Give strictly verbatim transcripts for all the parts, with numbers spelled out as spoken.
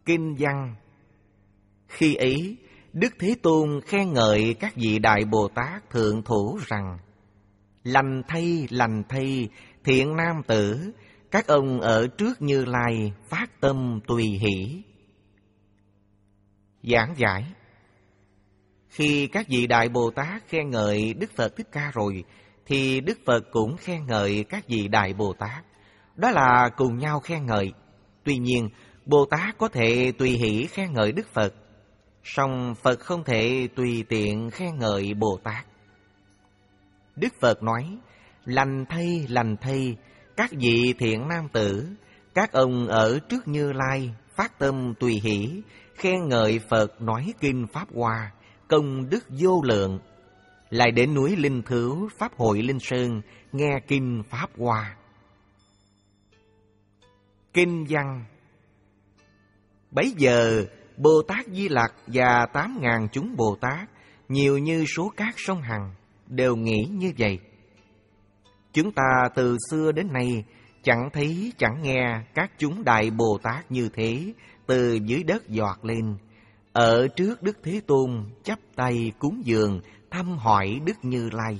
Kinh văn. Khi ấy, Đức Thế Tôn khen ngợi các vị Đại Bồ Tát thượng thủ rằng: lành thay, lành thay, thiện nam tử, các ông ở trước Như Lai phát tâm tùy hỷ. Giảng giải. Khi các vị Đại Bồ Tát khen ngợi Đức Phật Thích Ca rồi, thì Đức Phật cũng khen ngợi các vị Đại Bồ Tát. Đó là cùng nhau khen ngợi. Tuy nhiên, Bồ Tát có thể tùy hỷ khen ngợi Đức Phật, song Phật không thể tùy tiện khen ngợi Bồ Tát. Đức Phật nói: lành thay, lành thay, các vị thiện nam tử, các ông ở trước Như Lai phát tâm tùy hỷ khen ngợi Phật nói kinh Pháp Hoa, công đức vô lượng, lại đến núi Linh Thứu Pháp Hội Linh Sơn nghe kinh Pháp Hoa. Kinh văn. Bấy giờ Bồ Tát Di Lặc và tám ngàn chúng Bồ Tát, nhiều như số cát sông Hằng, đều nghĩ như vậy: chúng ta từ xưa đến nay chẳng thấy chẳng nghe các chúng Đại Bồ Tát như thế từ dưới đất giọt lên, ở trước Đức Thế Tôn chắp tay cúng dường thăm hỏi Đức Như Lai.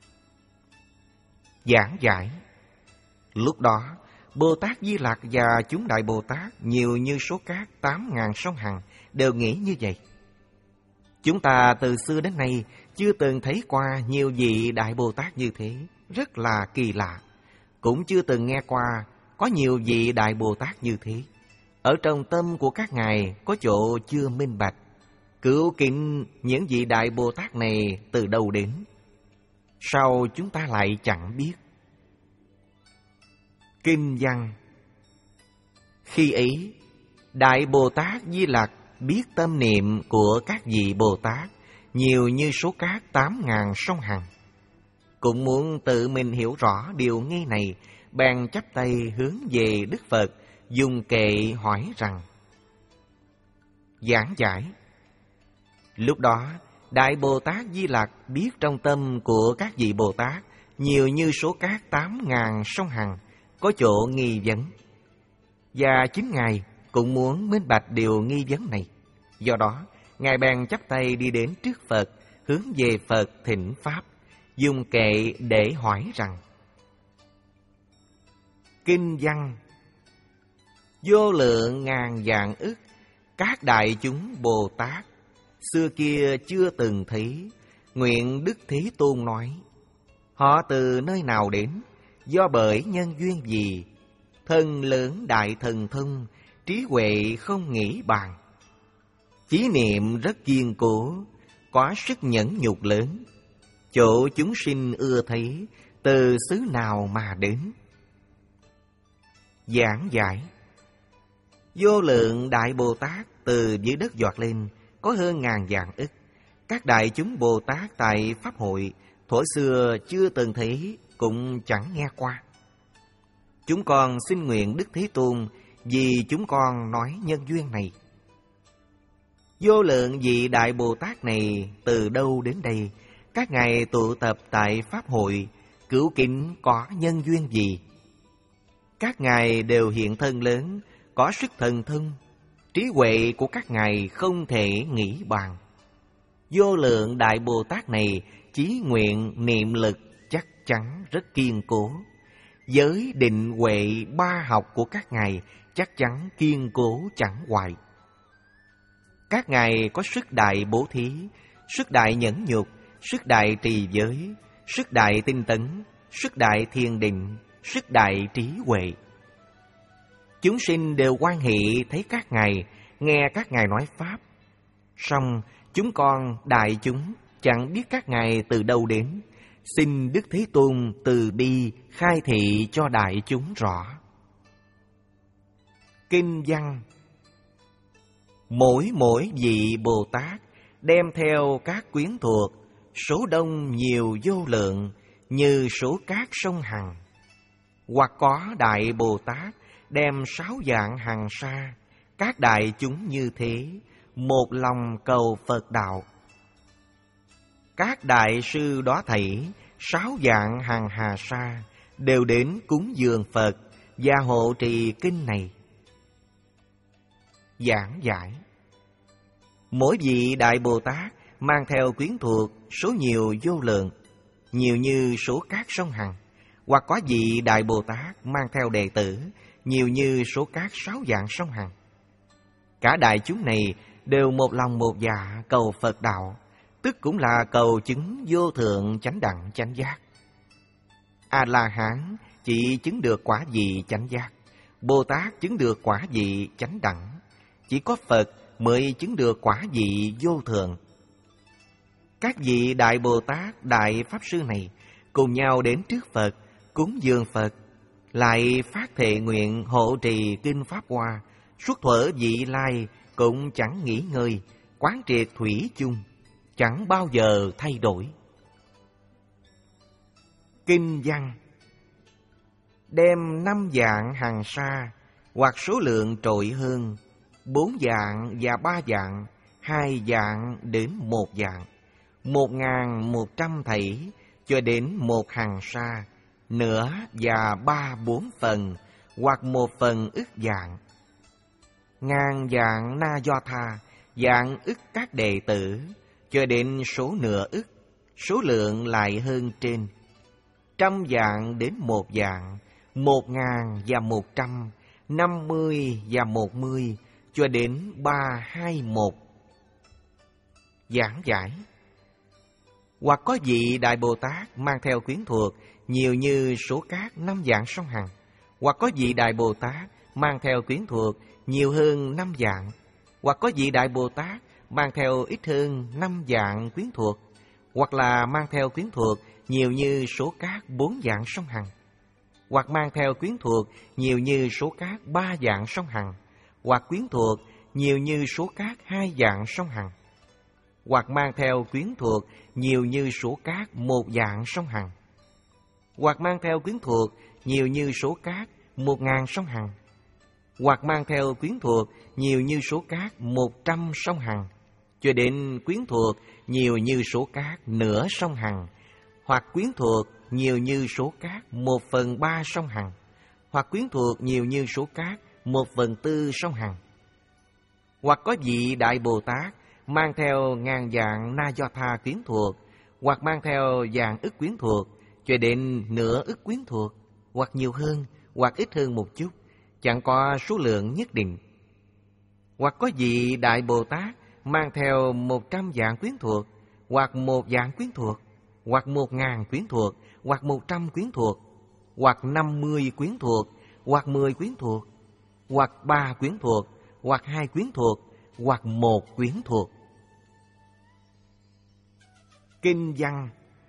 Giảng giải. Lúc đó, Bồ Tát Di Lặc và chúng Đại Bồ Tát, nhiều như số cát tám ngàn sông Hằng, đều nghĩ như vậy: chúng ta từ xưa đến nay chưa từng thấy qua nhiều vị Đại Bồ Tát như thế, rất là kỳ lạ. Cũng chưa từng nghe qua có nhiều vị Đại Bồ Tát như thế. Ở trong tâm của các ngài có chỗ chưa minh bạch, cứu kính những vị Đại Bồ Tát này từ đâu đến, sao chúng ta lại chẳng biết. Kinh văn. Khi ấy, Đại Bồ Tát Di Lặc biết tâm niệm của các vị Bồ Tát, nhiều như số cát tám ngàn sông Hằng, cũng muốn tự mình hiểu rõ điều ngay này, bèn chắp tay hướng về Đức Phật, dùng kệ hỏi rằng. Giảng giải. Lúc đó, Đại Bồ Tát Di Lặc biết trong tâm của các vị Bồ Tát, nhiều như số cát tám ngàn sông Hằng, có chỗ nghi vấn, và chính Ngài cũng muốn minh bạch điều nghi vấn này. Do đó, Ngài bèn chắp tay đi đến trước Phật, hướng về Phật thỉnh Pháp, dùng kệ để hỏi rằng. Kinh văn. Vô lượng ngàn vạn ức các đại chúng Bồ Tát, xưa kia chưa từng thấy, nguyện Đức Thế Tôn nói: họ từ nơi nào đến, do bởi nhân duyên gì, thân lớn đại thần thông, trí huệ không nghĩ bàn, chí niệm rất kiên cố, có sức nhẫn nhục lớn, chỗ chúng sinh ưa thấy, từ xứ nào mà đến. Giảng giải. Vô lượng Đại Bồ Tát từ dưới đất giọt lên, có hơn ngàn vạn ức. Các đại chúng Bồ Tát tại Pháp hội, thuở xưa chưa từng thấy, cũng chẳng nghe qua. Chúng con xin nguyện Đức Thế Tôn, vì chúng con nói nhân duyên này. Vô lượng vị Đại Bồ Tát này từ đâu đến đây? Các ngài tụ tập tại Pháp hội, cửu kính có nhân duyên gì? Các ngài đều hiện thân lớn, có sức thần thông, trí huệ của các ngài không thể nghĩ bàn. Vô lượng Đại Bồ Tát này chí nguyện niệm lực chắc chắn rất kiên cố. Giới định huệ ba học của các ngài chắc chắn kiên cố chẳng hoại. Các ngài có sức đại bố thí, sức đại nhẫn nhục, sức đại trì giới, sức đại tinh tấn, sức đại thiền định, sức đại trí huệ. Chúng sinh đều hoan hỷ thấy các ngài, nghe các ngài nói Pháp. Song chúng con đại chúng chẳng biết các ngài từ đâu đến, xin Đức Thế Tôn từ bi khai thị cho đại chúng rõ. Kinh văn. Mỗi mỗi vị Bồ Tát đem theo các quyến thuộc, số đông nhiều vô lượng, như số cát sông Hằng. Hoặc có Đại Bồ Tát đem sáu dạng hằng sa, các đại chúng như thế, một lòng cầu Phật đạo. Các đại sư đó thảy, sáu dạng hằng hà sa, đều đến cúng dường Phật và hộ trì kinh này. giảng giải. Mỗi vị Đại Bồ Tát mang theo quyến thuộc số nhiều vô lượng, nhiều như số cát sông Hằng, hoặc có vị Đại Bồ Tát mang theo đệ tử nhiều như số cát sáu vạn sông Hằng. Cả đại chúng này đều một lòng một dạ cầu Phật đạo, tức cũng là cầu chứng vô thượng chánh đẳng chánh giác. A-la-hán chỉ chứng được quả vị chánh giác, Bồ Tát chứng được quả vị chánh đẳng, chỉ có Phật mới chứng được quả vị vô thượng. Các vị Đại Bồ Tát, Đại Pháp Sư này cùng nhau đến trước Phật, cúng dường Phật, lại phát thệ nguyện hộ trì kinh Pháp Hoa, suốt thuở vị lai cũng chẳng nghỉ ngơi, quán triệt thủy chung, chẳng bao giờ thay đổi. Kinh văn: đem năm dạng hằng sa, hoặc số lượng trội hơn, bốn dạng và ba dạng, hai dạng đến một dạng, một ngàn một trăm thảy, cho đến một hằng sa, nửa và ba bốn phần, hoặc một phần ức dạng. Ngàn dạng na do tha, dạng ức các đệ tử, cho đến số nửa ức, số lượng lại hơn trên. Trăm dạng đến một dạng, một ngàn và một trăm, năm mươi và một mươi, cho đến ba hai một. Giảng giải: hoặc có vị Đại Bồ Tát mang theo quyến thuộc nhiều như số cát năm vạn sông Hằng, hoặc có vị Đại Bồ Tát mang theo quyến thuộc nhiều hơn năm vạn, hoặc có vị Đại Bồ Tát mang theo ít hơn năm vạn quyến thuộc, hoặc là mang theo quyến thuộc nhiều như số cát bốn vạn sông Hằng, hoặc mang theo quyến thuộc nhiều như số cát ba vạn sông Hằng, hoặc quyến thuộc nhiều như số cát hai vạn sông Hằng, hoặc mang theo quyến thuộc nhiều như số cát một vạn sông Hằng, hoặc mang theo quyến thuộc nhiều như số cát một ngàn sông Hằng, hoặc mang theo quyến thuộc nhiều như số cát một trăm sông Hằng, cho đến quyến thuộc nhiều như số cát nửa sông Hằng, hoặc quyến thuộc nhiều như số cát một phần ba sông Hằng, hoặc quyến thuộc nhiều như số cát một phần tư sông Hằng. Hoặc có vị Đại Bồ Tát mang theo ngàn dạng na do tha quyến thuộc, hoặc mang theo vạn ức quyến thuộc, cho đến nửa ức quyến thuộc, hoặc nhiều hơn, hoặc ít hơn một chút, chẳng có số lượng nhất định. Hoặc có vị Đại Bồ Tát mang theo một trăm vạn quyến thuộc, hoặc một vạn quyến thuộc, hoặc một ngàn quyến thuộc, hoặc một trăm quyến thuộc, hoặc năm mươi quyến thuộc, hoặc mười quyến thuộc, hoặc ba quyến thuộc, hoặc hai quyến thuộc, hoặc một quyến thuộc. Kinh văn: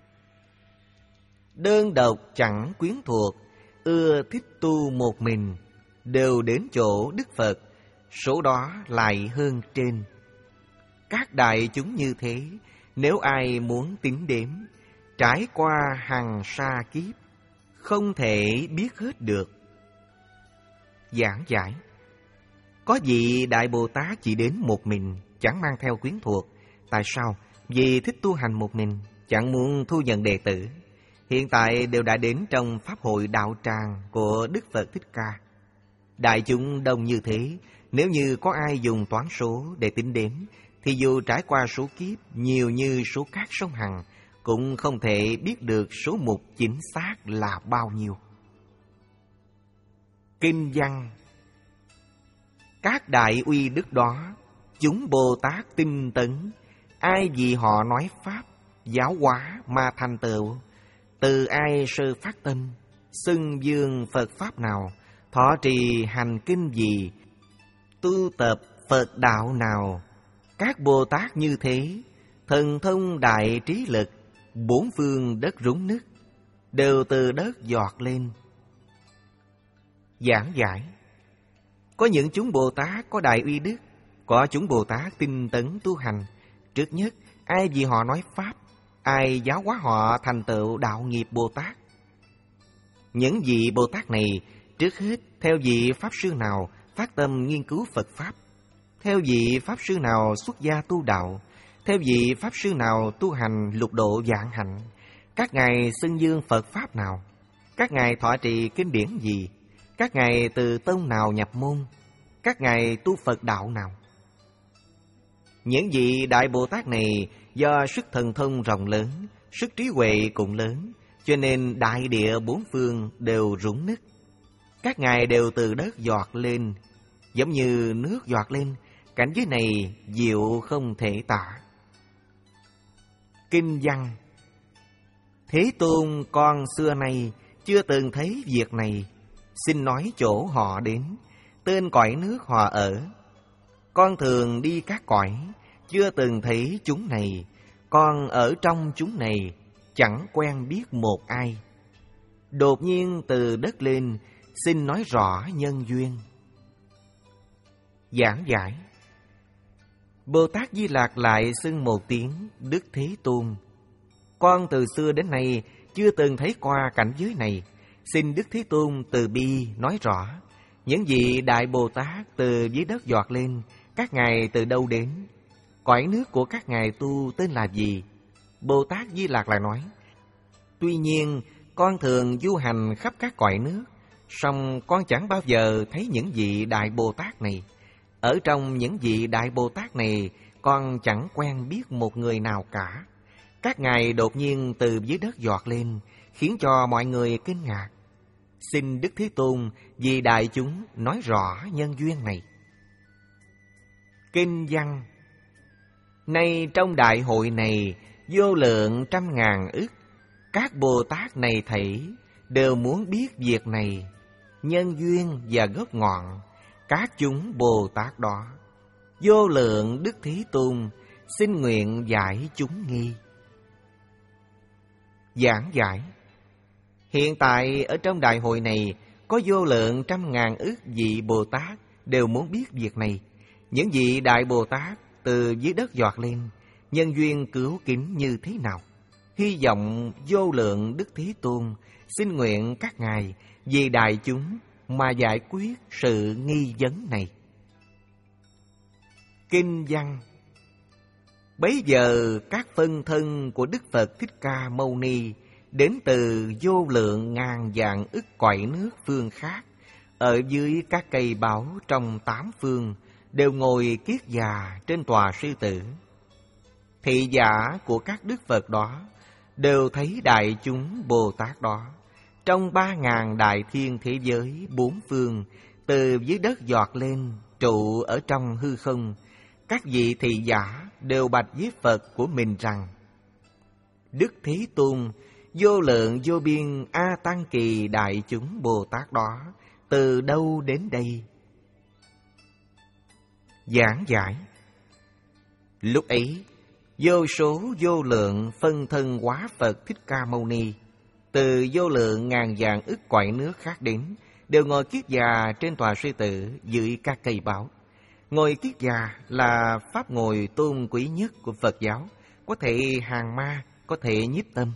đơn độc chẳng quyến thuộc, ưa thích tu một mình, đều đến chỗ Đức Phật, số đó lại hơn trên. Các đại chúng như thế, nếu ai muốn tính đếm, trải qua hằng sa kiếp, không thể biết hết được. Giảng giải: có vị Đại Bồ Tát chỉ đến một mình, chẳng mang theo quyến thuộc. Tại sao? Vì thích tu hành một mình, chẳng muốn thu nhận đệ tử. Hiện tại đều đã đến trong Pháp hội đạo tràng của Đức Phật Thích Ca. Đại chúng đông như thế, nếu như có ai dùng toán số để tính đếm, thì dù trải qua số kiếp nhiều như số cát sông Hằng, cũng không thể biết được số mục chính xác là bao nhiêu. Kinh văn: các đại uy đức đó, chúng Bồ Tát tinh tấn, ai vì họ nói Pháp, giáo hóa mà thành tựu, từ ai sơ phát tâm, xưng dương Phật Pháp nào, thọ trì hành kinh gì, tu tập Phật đạo nào, các Bồ Tát như thế, thần thông đại trí lực, bốn phương đất rúng nứt, đều từ đất giọt lên. Giảng giải: có những chúng Bồ Tát có đại uy đức, có chúng Bồ Tát tinh tấn tu hành. Trước nhất, ai vì họ nói Pháp, ai giáo hóa họ thành tựu đạo nghiệp Bồ Tát. Những vị Bồ Tát này, trước hết theo vị Pháp Sư nào phát tâm nghiên cứu Phật Pháp, theo vị Pháp Sư nào xuất gia tu đạo, theo vị Pháp Sư nào tu hành lục độ vạn hạnh, các ngài xưng dương Phật Pháp nào, các ngài thọ trì kinh điển gì, các ngài từ tông nào nhập môn, các ngài tu Phật đạo nào? Những vị Đại Bồ Tát này do sức thần thông rộng lớn, sức trí huệ cũng lớn, cho nên đại địa bốn phương đều rủng nứt. Các ngài đều từ đất giọt lên, giống như nước giọt lên, cảnh giới này diệu không thể tả. Kinh văn: Thế Tôn con xưa nay chưa từng thấy việc này, xin nói chỗ họ đến, tên cõi nước họ ở. Con thường đi các cõi, chưa từng thấy chúng này, con ở trong chúng này, chẳng quen biết một ai. Đột nhiên từ đất lên, xin nói rõ nhân duyên. Giảng giải: Bồ Tát Di Lặc lại xưng một tiếng Đức Thế Tôn. Con từ xưa đến nay chưa từng thấy qua cảnh giới này, xin Đức Thế Tôn từ bi nói rõ. Những vị Đại Bồ Tát từ dưới đất giọt lên, các ngài từ đâu đến? Cõi nước của các ngài tu tên là gì? Bồ Tát Di Lặc lại nói: Tuy nhiên con thường du hành khắp các cõi nước, song con chẳng bao giờ thấy những vị Đại Bồ Tát này. Ở trong những vị Đại Bồ Tát này, con chẳng quen biết một người nào cả. Các ngài đột nhiên từ dưới đất giọt lên, khiến cho mọi người kinh ngạc. Xin Đức Thế Tôn vì đại chúng nói rõ nhân duyên này. Kinh văn: Nay trong đại hội này, vô lượng trăm ngàn ức, các Bồ Tát này thảy đều muốn biết việc này, nhân duyên và gốc ngọn, các chúng Bồ Tát đó. Vô lượng Đức Thế Tôn xin nguyện giải chúng nghi. Giảng giải: Hiện tại ở trong đại hội này có vô lượng trăm ngàn ức vị Bồ Tát đều muốn biết việc này. Những vị Đại Bồ Tát từ dưới đất giọt lên, nhân duyên cứu kính như thế nào? Hy vọng vô lượng Đức Thế Tôn xin nguyện các ngài vì đại chúng mà giải quyết sự nghi vấn này. Kinh văn: Bấy giờ các phân thân của Đức Phật Thích Ca Mâu Ni đến từ vô lượng ngàn vạn ức cõi nước phương khác, ở dưới các cây báu trong tám phương, đều ngồi kiết già trên tòa sư tử. Thị giả của các Đức Phật đó đều thấy đại chúng Bồ Tát đó trong ba ngàn đại thiên thế giới bốn phương, từ dưới đất giọt lên, trụ ở trong hư không. Các vị thị giả đều bạch với Phật của mình rằng: Đức Thế Tôn, vô lượng vô biên A Tăng Kỳ đại chúng Bồ Tát đó từ đâu đến đây? Giảng giải: Lúc ấy, vô số vô lượng phân thân hóa Phật Thích Ca Mâu Ni từ vô lượng ngàn vạn ức cõi nước khác đến, đều ngồi kiết già trên tòa sư tử dưới các cây báu. Ngồi kiết già là pháp ngồi tôn quý nhất của Phật giáo, có thể hàng ma, có thể nhiếp tâm.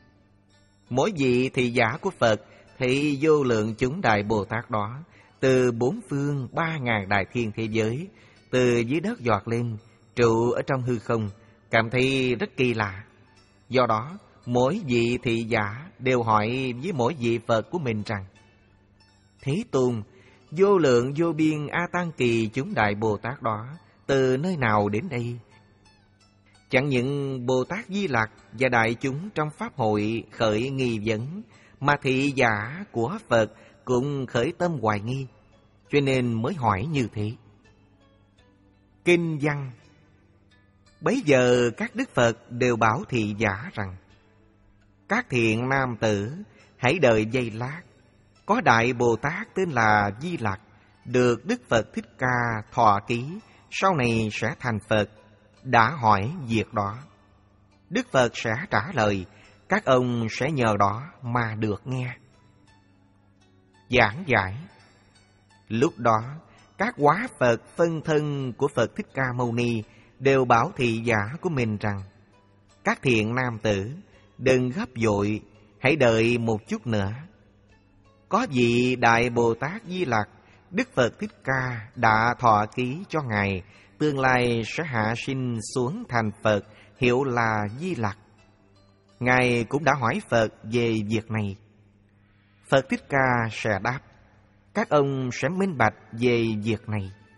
Mỗi vị thị giả của Phật thì vô lượng chúng Đại Bồ Tát đó từ bốn phương ba ngàn đại thiên thế giới, từ dưới đất giọt lên, trụ ở trong hư không, cảm thấy rất kỳ lạ. Do đó, mỗi vị thị giả đều hỏi với mỗi vị Phật của mình rằng: Thế Tôn, vô lượng vô biên A Tăng Kỳ chúng Đại Bồ Tát đó từ nơi nào đến đây? Chẳng những Bồ Tát Di Lặc và đại chúng trong pháp hội khởi nghi vấn, mà thị giả của Phật cũng khởi tâm hoài nghi, cho nên mới hỏi như thế. Kinh văn: Bấy giờ các Đức Phật đều bảo thị giả rằng: Các thiện nam tử, hãy đợi giây lát. Có Đại Bồ Tát tên là Di Lặc, được Đức Phật Thích Ca thọ ký, sau này sẽ thành Phật, đã hỏi việc đó. Đức Phật sẽ trả lời, các ông sẽ nhờ đó mà được nghe. Giảng giải: Lúc đó, các hóa Phật phân thân của Phật Thích Ca Mâu Ni đều bảo thị giả của mình rằng: Các thiện nam tử, đừng gấp vội, hãy đợi một chút nữa. Có vị Đại Bồ Tát Di Lặc, Đức Phật Thích Ca đã thọ ký cho Ngài, tương lai sẽ hạ sinh xuống thành Phật, hiệu là Di Lặc. Ngài cũng đã hỏi Phật về việc này. Phật Thích Ca sẽ đáp: Các ông sẽ minh bạch về việc này.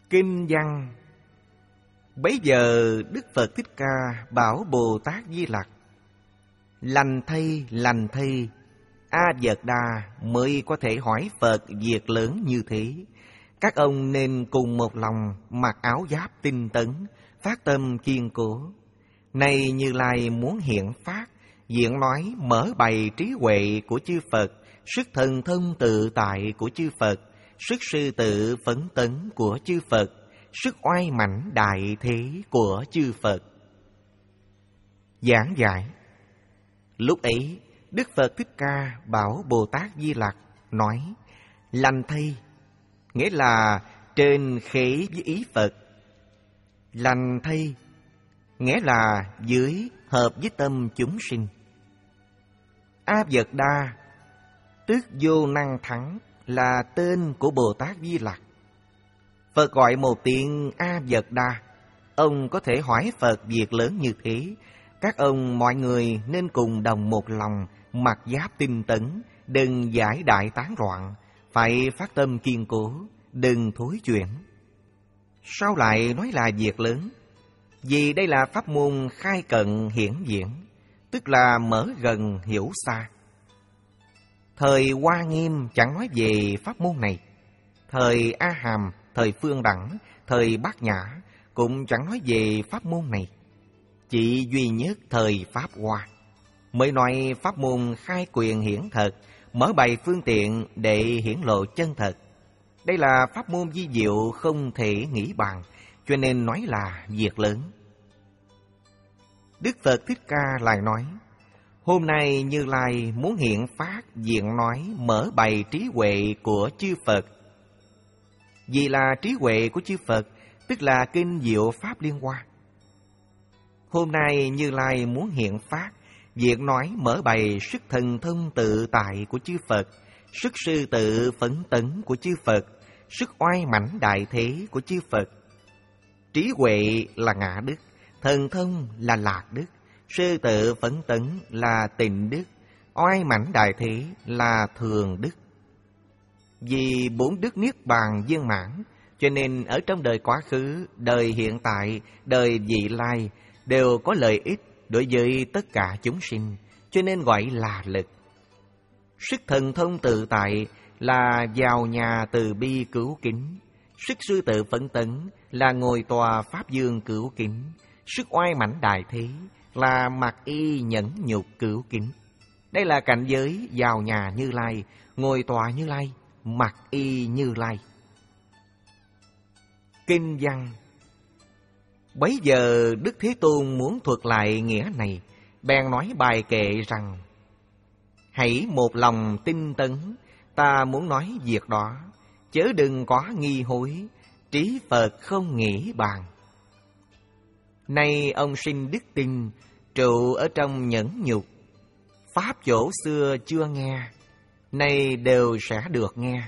Kinh văn. Bấy giờ Đức Phật Thích Ca bảo Bồ Tát Di Lặc: lành thay, lành thay, A Vật Đà mới có thể hỏi Phật việc lớn như thế. Các ông nên cùng một lòng, mặc áo giáp tinh tấn, phát tâm kiên cố. Nay Như Lai muốn hiện phát, diễn nói mở bày trí huệ của chư Phật, sức thần thông tự tại của chư Phật, sức sư tự phấn tấn của chư Phật, sức oai mãnh đại thế của chư Phật. Giảng giải. Lúc ấy, Đức Phật Thích Ca bảo Bồ Tát Di Lặc nói: lành thay, nghĩa là trên khế với ý Phật. Lành thay, nghĩa là dưới hợp với tâm chúng sinh. A Vật Đa, tức vô năng thắng, là tên của Bồ Tát Di Lặc. Phật gọi một tiếng A Vật Đa, ông có thể hỏi Phật việc lớn như thế. Các ông mọi người nên cùng đồng một lòng, mặc giáp tinh tấn, đừng giải đại tán loạn, phải phát tâm kiên cố, đừng thối chuyển. Sao lại nói là việc lớn? Vì đây là pháp môn khai cận hiển diễn, tức là mở gần hiểu xa. Thời Hoa Nghiêm chẳng nói về pháp môn này. Thời A Hàm, thời Phương Đẳng, thời Bát Nhã cũng chẳng nói về pháp môn này. Chỉ duy nhất thời Pháp Hoa mới nói pháp môn khai quyền hiển thật, mở bày phương tiện để hiển lộ chân thật. Đây là pháp môn vi diệu không thể nghĩ bàn, cho nên nói là việc lớn. Đức Phật Thích Ca lại nói: hôm nay Như Lai muốn hiện phát diện nói mở bày trí huệ của chư Phật. Vì là trí huệ của chư Phật, tức là kinh diệu pháp liên hoa. Hôm nay Như Lai muốn hiện phát việc nói mở bày sức thần thông tự tại của chư Phật, sức sư tự phấn tấn của chư Phật, sức oai mãnh đại thế của chư Phật. Trí huệ là ngã đức, thần thông là lạc đức, sư tự phấn tấn là tịnh đức, oai mãnh đại thế là thường đức. Vì bốn đức niết bàn viên mãn, cho nên ở trong đời quá khứ, đời hiện tại, đời vị lai đều có lợi ích đối với tất cả chúng sinh, cho nên gọi là lực. Sức thần thông tự tại là vào nhà từ bi cứu kính, sức sư tự phấn tấn là ngồi tòa pháp dương cứu kính, sức oai mãnh đại thế là mặc y nhẫn nhục cứu kính. Đây là cảnh giới vào nhà Như Lai, ngồi tòa Như Lai, mặc y Như Lai. Kinh văn. Bấy giờ Đức Thế Tôn muốn thuật lại nghĩa này, bèn nói bài kệ rằng: hãy một lòng tinh tấn, ta muốn nói việc đó, chớ đừng có nghi hối, trí Phật không nghĩ bàn. Nay ông sinh đức tin, trụ ở trong nhẫn nhục, pháp chỗ xưa chưa nghe, nay đều sẽ được nghe.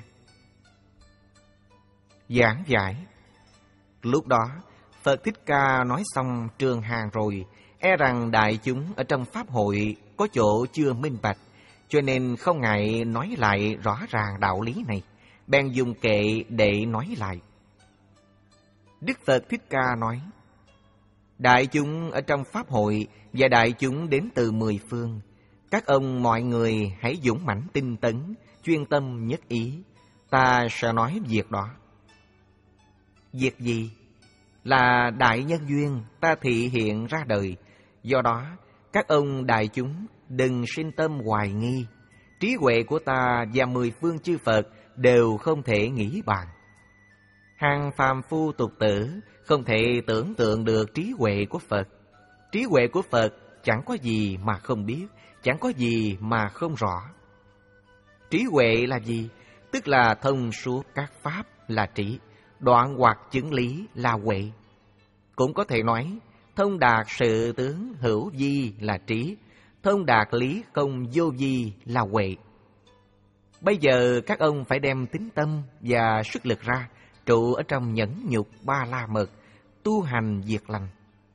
Giảng giải. Lúc đó Phật Thích Ca nói xong trường hàng rồi, e rằng đại chúng ở trong pháp hội có chỗ chưa minh bạch, cho nên không ngại nói lại rõ ràng đạo lý này, bèn dùng kệ để nói lại. Đức Phật Thích Ca nói: đại chúng ở trong pháp hội và đại chúng đến từ mười phương, các ông mọi người hãy dũng mãnh tinh tấn, chuyên tâm nhất ý, ta sẽ nói việc đó. Việc gì? Là đại nhân duyên ta thị hiện ra đời. Do đó các ông đại chúng đừng sinh tâm hoài nghi, trí huệ của ta và mười phương chư Phật đều không thể nghĩ bàn. Hàng phàm phu tục tử không thể tưởng tượng được trí huệ của Phật. Trí huệ của Phật chẳng có gì mà không biết, chẳng có gì mà không rõ. Trí huệ là gì? Tức là thông suốt các pháp là trí, đoạn hoặc chứng lý là huệ. Cũng có thể nói thông đạt sự tướng hữu vi là trí, thông đạt lý không vô vi là huệ. Bây giờ các ông phải đem tín tâm và sức lực ra, trụ ở trong nhẫn nhục ba la mật, tu hành việc lành.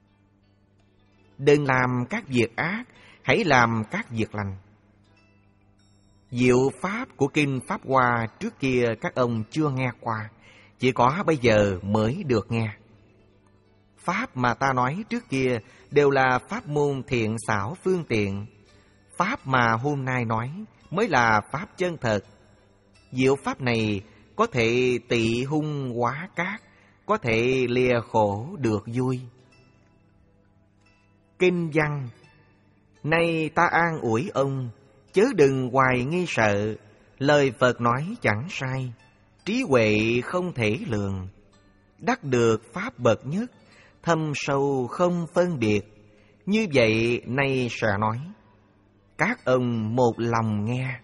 Đừng làm các việc ác, hãy làm các việc lành. Diệu pháp của kinh Pháp Hoa trước kia các ông chưa nghe qua, chỉ có bây giờ mới được nghe. Pháp mà ta nói trước kia đều là pháp môn thiện xảo phương tiện. Pháp mà hôm nay nói mới là pháp chân thật. Diệu pháp này có thể tị hung hóa cát, có thể lìa khổ được vui. Kinh văn: nay ta an ủi ông, chớ đừng hoài nghi sợ. Lời Phật nói chẳng sai, trí huệ không thể lường. Đắc được pháp bậc nhất, thâm sâu không phân biệt. Như vậy nay sẽ nói, các ông một lòng nghe.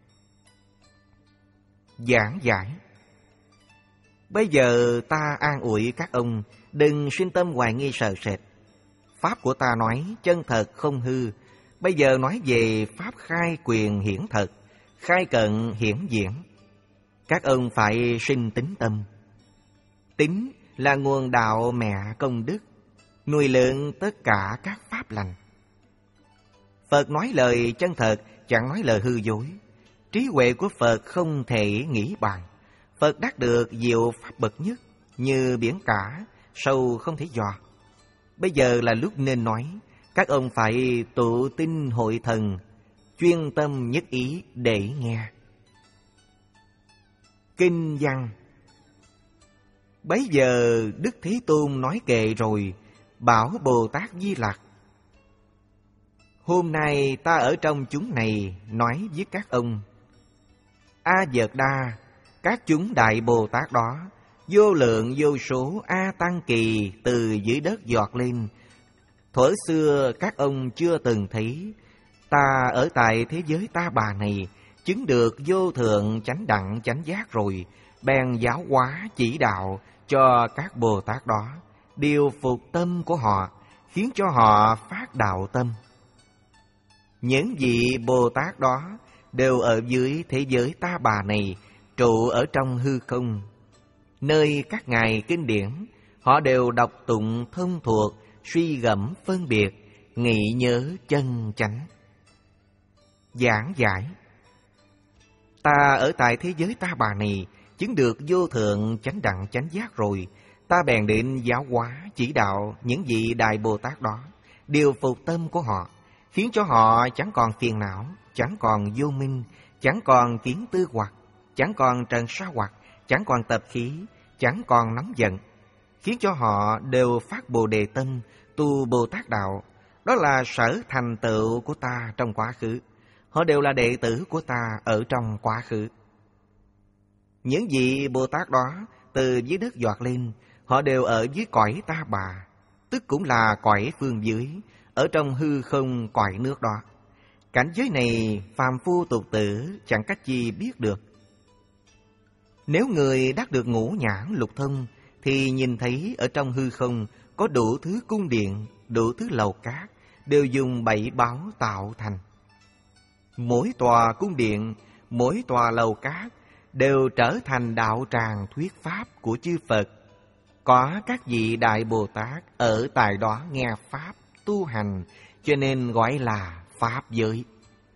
Giảng giải: bây giờ ta an ủi các ông, đừng sinh tâm hoài nghi sợ sệt. Pháp của ta nói chân thật không hư. Bây giờ nói về pháp khai quyền hiển thật, khai cận hiển diễn. Các ông phải sinh tín tâm. Tín là nguồn đạo mẹ công đức, nuôi lượng tất cả các pháp lành. Phật nói lời chân thật, chẳng nói lời hư dối. Trí huệ của Phật không thể nghĩ bàn. Phật đắc được diệu pháp bậc nhất, như biển cả, sâu không thể dò. Bây giờ là lúc nên nói, các ông phải tụ tinh hội thần, chuyên tâm nhất ý để nghe. Kinh văn: bấy giờ Đức Thế Tôn nói kệ rồi, bảo Bồ Tát Di Lặc: hôm nay ta ở trong chúng này nói với các ông, A Dợt Đa, các chúng Đại Bồ Tát đó, vô lượng vô số A Tăng Kỳ từ dưới đất giọt lên. Thuở xưa các ông chưa từng thấy. Ta ở tại thế giới ta bà này, chứng được vô thượng chánh đẳng chánh giác rồi, bèn giáo hóa chỉ đạo cho các Bồ Tát đó, điều phục tâm của họ, khiến cho họ phát đạo tâm. Những vị Bồ Tát đó đều ở dưới thế giới ta bà này, trụ ở trong hư không. Nơi các ngài kinh điển, họ đều đọc tụng thông thuộc, suy gẫm phân biệt, nghĩ nhớ chân chánh. Giảng giải: ta ở tại thế giới ta bà này, chứng được vô thượng chánh đẳng chánh giác rồi, ta bèn định giáo hóa chỉ đạo những vị Đại Bồ Tát đó, điều phục tâm của họ, khiến cho họ chẳng còn phiền não, chẳng còn vô minh, chẳng còn kiến tư hoặc, chẳng còn trần sa hoặc, chẳng còn tập khí, chẳng còn nóng giận, khiến cho họ đều phát Bồ Đề tâm, tu Bồ Tát đạo. Đó là sở thành tựu của ta trong quá khứ. Họ đều là đệ tử của ta ở trong quá khứ. Những vị Bồ Tát đó từ dưới đất giọt lên, họ đều ở dưới cõi ta bà, tức cũng là cõi phương dưới, ở trong hư không cõi nước đó. Cảnh giới này phàm phu tục tử chẳng cách chi biết được. Nếu người đắc được ngũ nhãn lục thông, thì nhìn thấy ở trong hư không có đủ thứ cung điện, đủ thứ lầu cát, đều dùng bảy báu tạo thành. Mỗi tòa cung điện, mỗi tòa lầu cát đều trở thành đạo tràng thuyết pháp của chư Phật. Có các vị Đại Bồ Tát ở tại đó nghe pháp, tu hành, cho nên gọi là Pháp giới.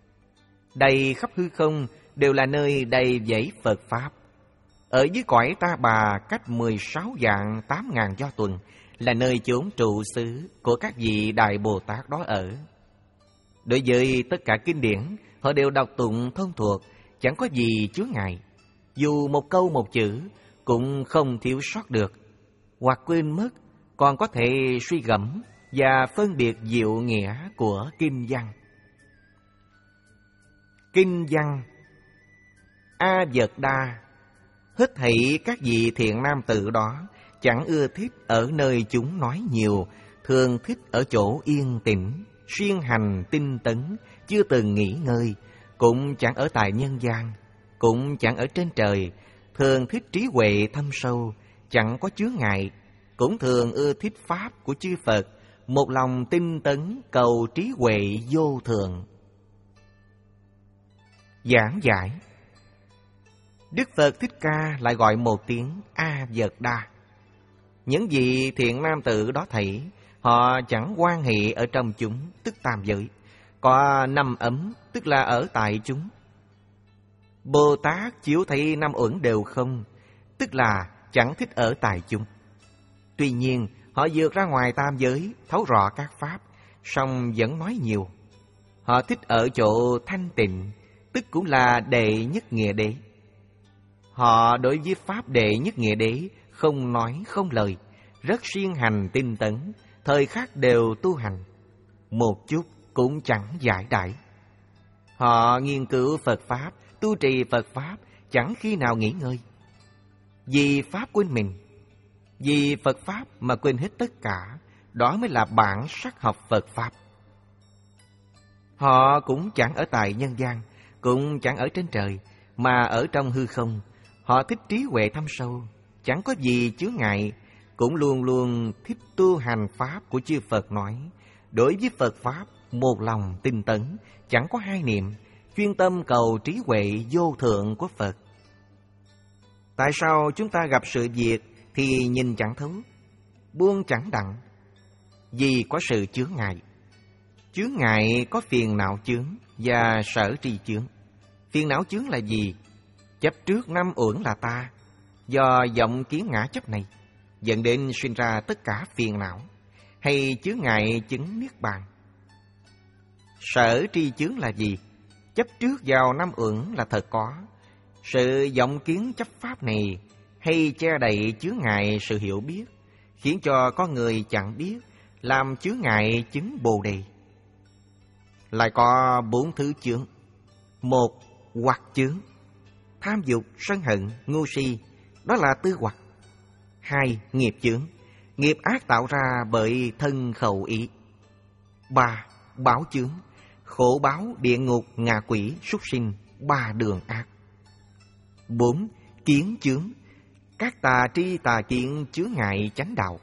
Đầy khắp hư không đều là nơi đầy dẫy Phật Pháp. Ở dưới cõi ta bà cách mười sáu vạn tám ngàn do tuần là nơi chốn trụ xứ của các vị Đại Bồ Tát đó ở. Đối với tất cả kinh điển, họ đều đọc tụng thông thuộc, chẳng có gì chướng ngại. Dù một câu một chữ cũng không thiếu sót được, hoặc quên mất, còn có thể suy gẫm và phân biệt diệu nghĩa của kinh văn. Kinh văn: A Dợt Đa, hết thảy các vị thiện nam tử đó chẳng ưa thích ở nơi chúng nói nhiều, thường thích ở chỗ yên tĩnh, siêng hành tinh tấn, chưa từng nghỉ ngơi, cũng chẳng ở tại nhân gian, cũng chẳng ở trên trời, thường thích trí huệ thâm sâu, chẳng có chướng ngại, cũng thường ưa thích pháp của chư Phật, một lòng tinh tấn cầu trí huệ vô thượng. Giảng giải: Đức Phật Thích Ca lại gọi một tiếng A Dợt Đa. Những vị thiện nam tử đó thấy, họ chẳng quan hệ ở trong chúng, tức tam giới, có năm ấm, tức là ở tại chúng. Bồ Tát chiếu thấy năm uẩn đều không, tức là chẳng thích ở tại chúng. Tuy nhiên, họ vượt ra ngoài tam giới, thấu rõ các pháp, song vẫn nói nhiều. Họ thích ở chỗ thanh tịnh, tức cũng là đệ nhất nghĩa đế. Họ đối với pháp đệ nhất nghĩa đế không nói không lời, rất siêng hành tinh tấn, thời khắc đều tu hành, một chút cũng chẳng giải đãi. Họ nghiên cứu Phật Pháp, tu trì Phật Pháp, chẳng khi nào nghỉ ngơi. Vì Pháp quên mình, vì Phật Pháp mà quên hết tất cả, đó mới là bản sắc học Phật Pháp. Họ cũng chẳng ở tại nhân gian, cũng chẳng ở trên trời, mà ở trong hư không. Họ thích trí huệ thâm sâu, chẳng có gì chướng ngại, cũng luôn luôn thích tu hành Pháp của chư Phật nói. Đối với Phật Pháp, một lòng tinh tấn, chẳng có hai niệm, chuyên tâm cầu trí huệ vô thượng của Phật. Tại sao chúng ta gặp sự việc thì nhìn chẳng thấu, buông chẳng đặng? Vì có sự chướng ngại. Chướng ngại có phiền não chướng và sở tri chướng. Phiền não chướng là gì? Chấp trước năm uẩn là ta, do vọng kiến ngã chấp này, dẫn đến sinh ra tất cả phiền não, hay chướng ngại chứng niết bàn. Sở tri chướng là gì? Chấp trước vào năm uẩn là thật có. Sự vọng kiến chấp pháp này hay che đậy chướng ngại sự hiểu biết, khiến cho có người chẳng biết, làm chướng ngại chứng Bồ Đề. Lại có bốn thứ chướng. Một, hoặc chướng, tham dục, sân hận, ngu si, đó là tư hoặc. Hai, nghiệp chướng, nghiệp ác tạo ra bởi thân khẩu ý. Ba, báo chướng, khổ báo, địa ngục, ngạ quỷ, súc sinh, ba đường ác. Bốn, kiến chướng, các tà tri tà kiến chướng ngại chánh đạo.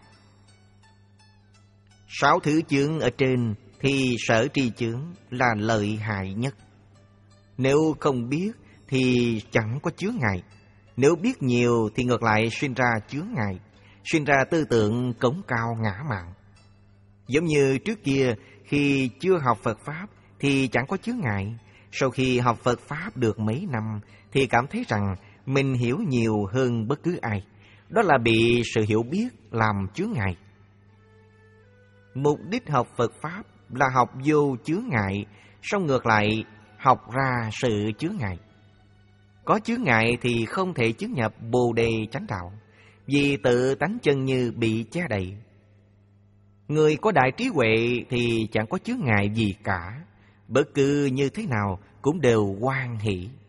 Sáu thứ chướng ở trên thì sở tri chướng là lợi hại nhất. Nếu không biết thì chẳng có chướng ngại, nếu biết nhiều thì ngược lại sinh ra chướng ngại, sinh ra tư tưởng cống cao ngã mạn. Giống như trước kia khi chưa học Phật Pháp thì chẳng có chướng ngại, sau khi học Phật Pháp được mấy năm thì cảm thấy rằng mình hiểu nhiều hơn bất cứ ai. Đó là bị sự hiểu biết làm chướng ngại. Mục đích học Phật Pháp là học vô chướng ngại, song ngược lại học ra sự chướng ngại. Có chướng ngại thì không thể chứng nhập Bồ Đề chánh đạo, vì tự tánh chân như bị che đậy. Người có đại trí huệ thì chẳng có chướng ngại gì cả, bất cứ như thế nào cũng đều hoan hỷ.